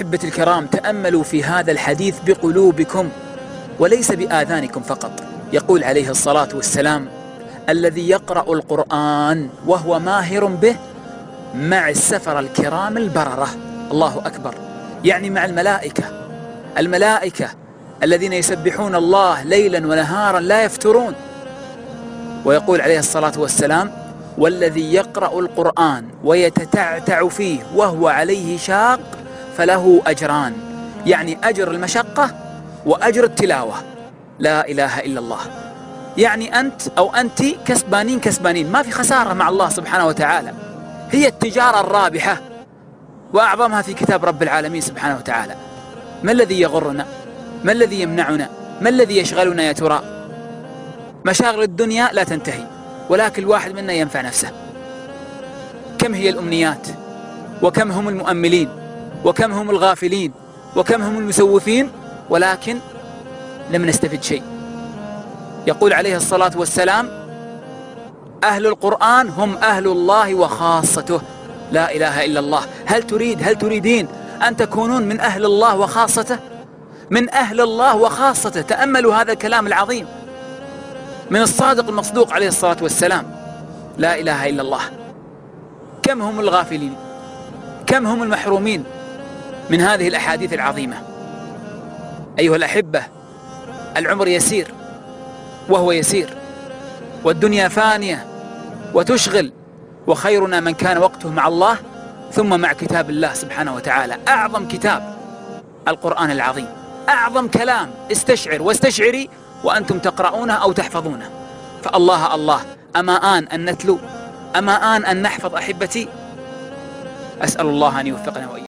أحبتي الكرام، تأملوا في هذا الحديث بقلوبكم وليس بآذانكم فقط. يقول عليه الصلاة والسلام: الذي يقرأ القرآن وهو ماهر به مع السفر الكرام البررة. الله أكبر، يعني مع الملائكة الذين يسبحون الله ليلا ونهارا لا يفترون. ويقول عليه الصلاة والسلام: والذي يقرأ القرآن ويتتعتع فيه وهو عليه شاق فله أجران، يعني أجر المشقة وأجر التلاوة. لا إله إلا الله. يعني أنت أو أنت كسبانين، ما في خسارة مع الله سبحانه وتعالى. هي التجارة الرابحة وأعظمها في كتاب رب العالمين سبحانه وتعالى. ما الذي يغرنا؟ ما الذي يمنعنا؟ ما الذي يشغلنا يا ترى؟ مشاغل الدنيا لا تنتهي، ولكن الواحد منا ينفع نفسه. كم هي الأمنيات، وكم هم المؤملين، وكم هم الغافلين، وكم هم المسوفين، ولكن لم نستفد شيء. يقول عليه الصلاة والسلام: أهل القرآن هم أهل الله وخاصته. لا إله إلا الله. هل تريدين أن تكونون من أهل الله وخاصته؟ من أهل الله وخاصته. تأملوا هذا الكلام العظيم من الصادق المصدوق عليه الصلاة والسلام. لا إله إلا الله. كم هم الغافلين، كم هم المحرومين من هذه الأحاديث العظيمة. أيها الأحبة، العمر يسير وهو يسير، والدنيا فانية وتشغل، وخيرنا من كان وقته مع الله ثم مع كتاب الله سبحانه وتعالى. أعظم كتاب القرآن العظيم، أعظم كلام. استشعر واستشعري وأنتم تقرؤونه أو تحفظونه. فالله الله، أما آن أن نتلو، أما آن أن نحفظ أحبتي. أسأل الله أن يوفقنا وإياكم.